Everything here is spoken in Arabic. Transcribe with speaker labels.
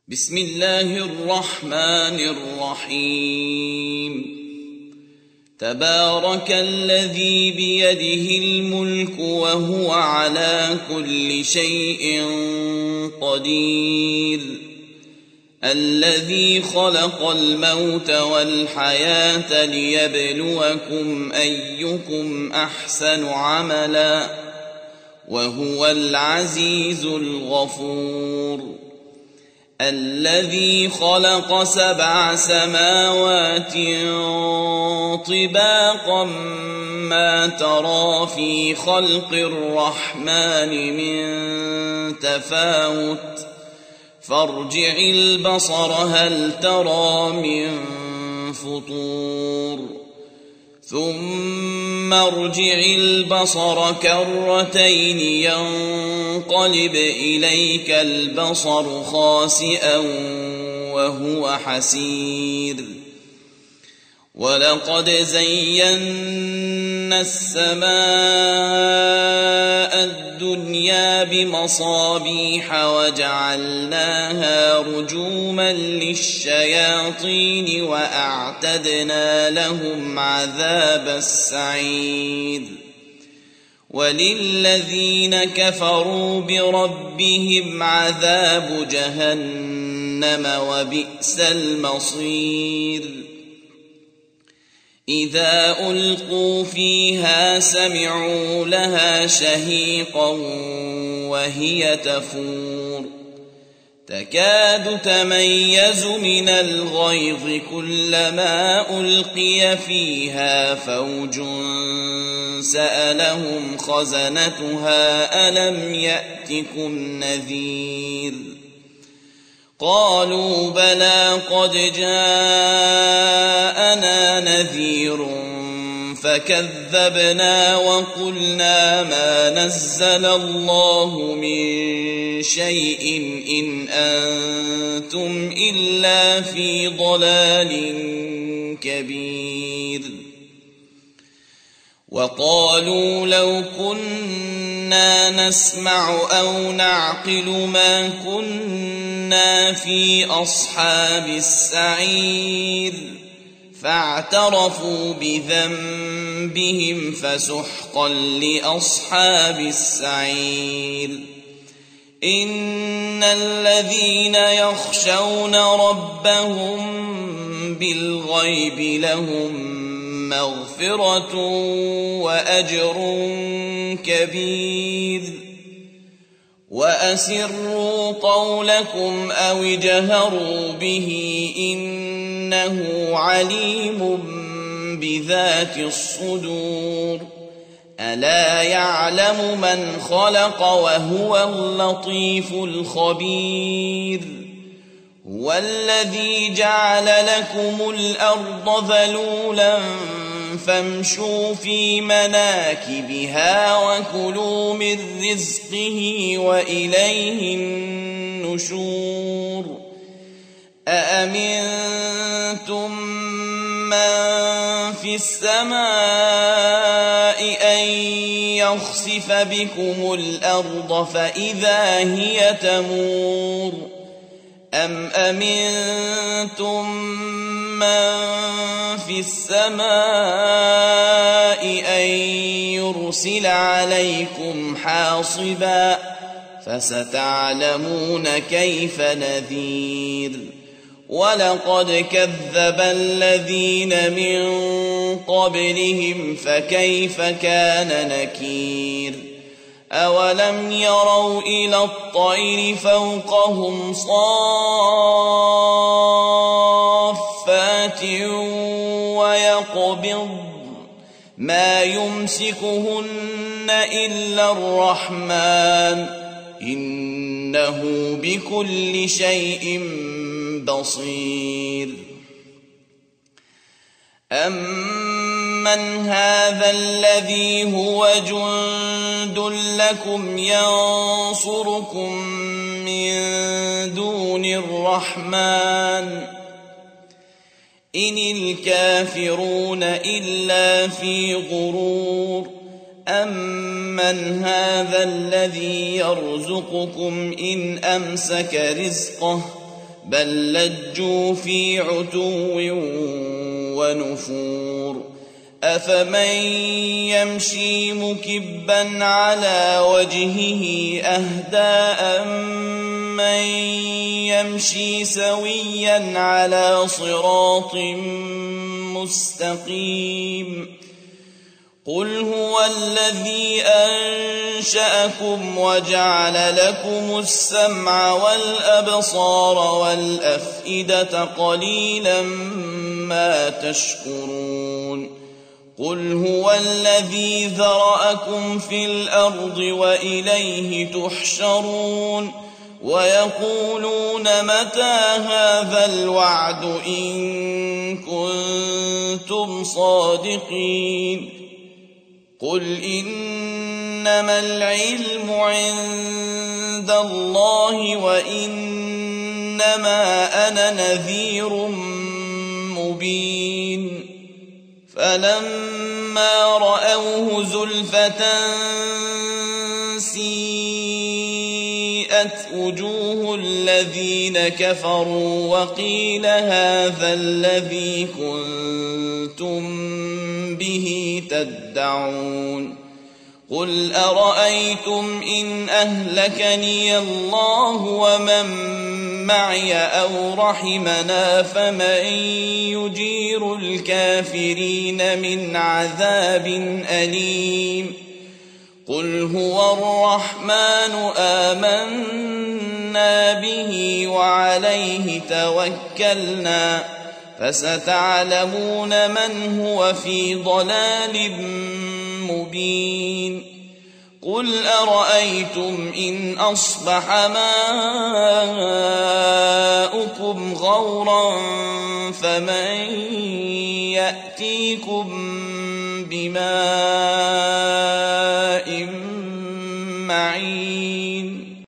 Speaker 1: بسم الله الرحمن الرحيم تبارك الذي بيده الملك وهو على كل شيء قدير الذي خلق الموت والحياة ليبلوكم أيكم أحسن عملا وهو العزيز الغفور الذي خلق 7 سماوات طباقا ما ترى في خلق الرحمن من تفاوت فارجع البصر هل ترى من فطور ثم ارجع البصر كرتين ينقلب إليك البصر خاسئا وهو حسير ولقد زينا السماء الدنيا بمصابيح وجعلناها رجوما للشياطين وأعتدنا لهم عذاب السعير وللذين كفروا بربهم عذاب جهنم وبئس المصير إذا ألقوا فيها سمعوا لها شهيقا وهي تفور تكاد تميز من الغيظ كلما ألقي فيها فوج سألهم خزنتها ألم يأتكم نذير قالوا بلى قد جاءنا نذير فكذبنا وقلنا ما نزل الله من شيء إن أنتم إلا في ضلال كبير وقالوا لو كنا نسمع أو نعقل ما كنا في أصحاب السعير فاعترفوا بذنبهم فسحقا لأصحاب السعير إن الذين يخشون ربهم بالغيب لهم مغفرة وأجر كبير وأسروا قولكم أو اجهروا به إنه عليم بذات الصدور ألا يعلم من خلق وهو اللطيف الخبير هو الذي جعل لكم الأرض ذلولا فامشوا في مناكبها وكلوا من رزقه وإليه النشور أأمنتم من في السماء أن يخسف بكم الأرض فإذا هي تمور أم أمنتم من في السماء أن يرسل عليكم حاصبا فستعلمون كيف نذير ولقد كذب الذين من قبلهم فكيف كان نكير أولم يروا إلى الطير فوقهم صافات ويقبض ما يمسكهن إلا الرحمن إنه بكل شيء بصير أمن هذا الذي هو جند لكم ينصركم من دون الرحمن إن الكافرون إلا في غرور أمن هذا الذي يرزقكم إن أمسك رزقه بل لجوا في عتو ونفور أفمن يمشي مكبا على وجهه أهدى أمن يمشي سويا على صراط مستقيم قل هو الذي أنشأكم وجعل لكم السمع والأبصار والأفئدة قليلا ما تشكرون قل هو الذي ذرأكم في الأرض وإليه تحشرون ويقولون متى هذا الوعد إن كنتم صادقين قل إنما العلم عند الله وإنما أنا نذير مبين فلما رأوه زلفة سيئت وجوه الذين كفروا وقيل هذا الذي كنتم به تدعون قل أرأيتم إن أهلكني الله ومن معي أو رحمنا فمن يجير الكافرين من عذاب أليم قل هو الرحمن آمنا به وعليه توكلنا فستعلمون من هو في ضلال مبين قل أرأيتم إن أصبح ماؤكم غورا فمن يأتيكم بماء معين